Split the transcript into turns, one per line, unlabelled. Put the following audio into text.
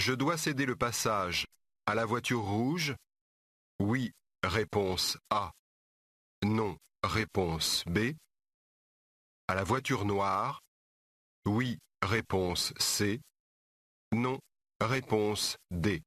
Je dois céder le passage à la voiture rouge? Oui, réponse A. Non, réponse B. À la voiture noire? Oui, réponse C. Non, réponse D.